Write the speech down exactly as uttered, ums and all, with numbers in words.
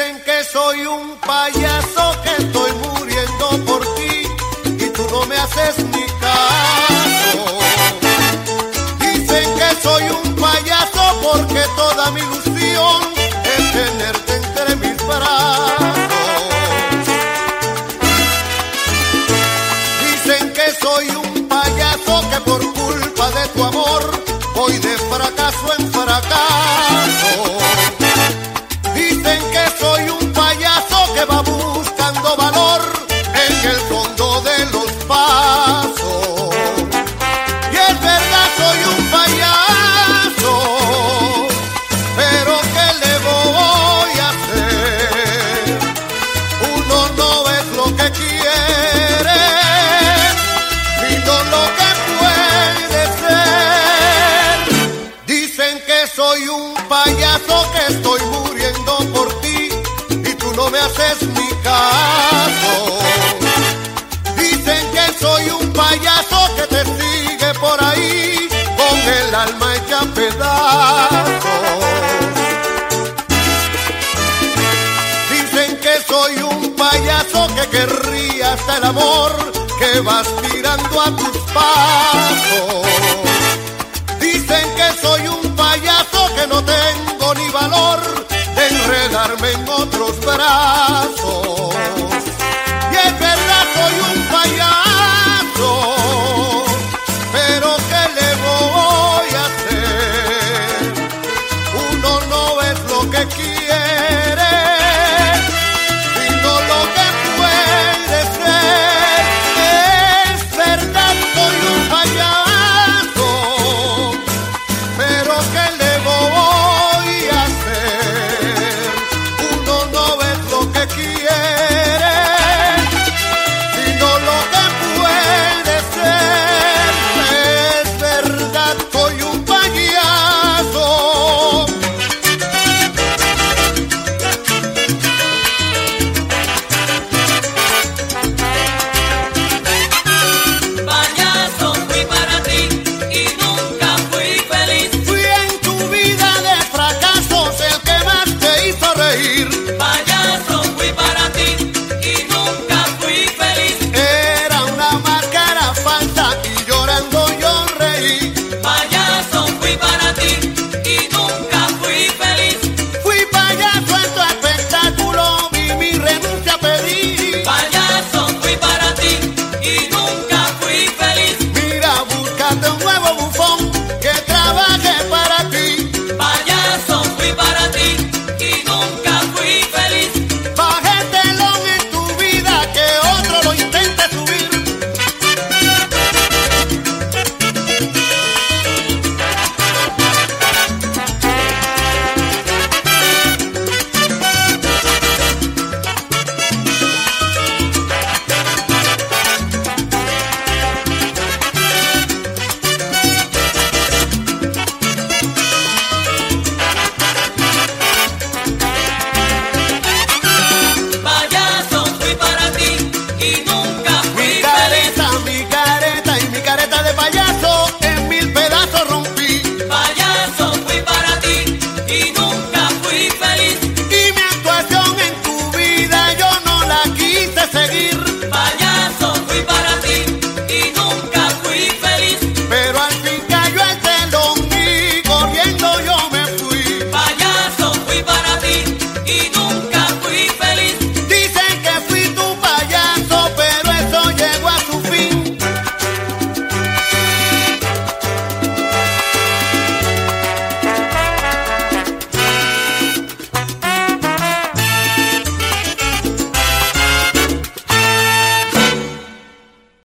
Dicen que soy un payaso, que estoy muriendo por ti y tú no me haces ni caso. Dicen que soy un payaso porque toda mi ilusión es tenerte entre mis brazos. Dicen que soy un payaso, que por culpa de tu amor voy de fracaso en fracaso. Dicen que soy un payaso que va buscando valor en el fondo de los pasos. Y es verdad, soy un payaso, pero ¿qué le voy a hacer? Uno no es lo que quiere, sino lo que puede ser. Dicen que soy un payaso, que estoy muriendo por ti y tú no me haces ni caso. Dicen que soy un payaso que te sigue por ahí con el alma hecha pedazos. Dicen que soy un payaso que querría hasta el amor que vas tirando a tus pasos. Dicen que soy un payaso que no tengo ni valor de enredarme en otros brazos.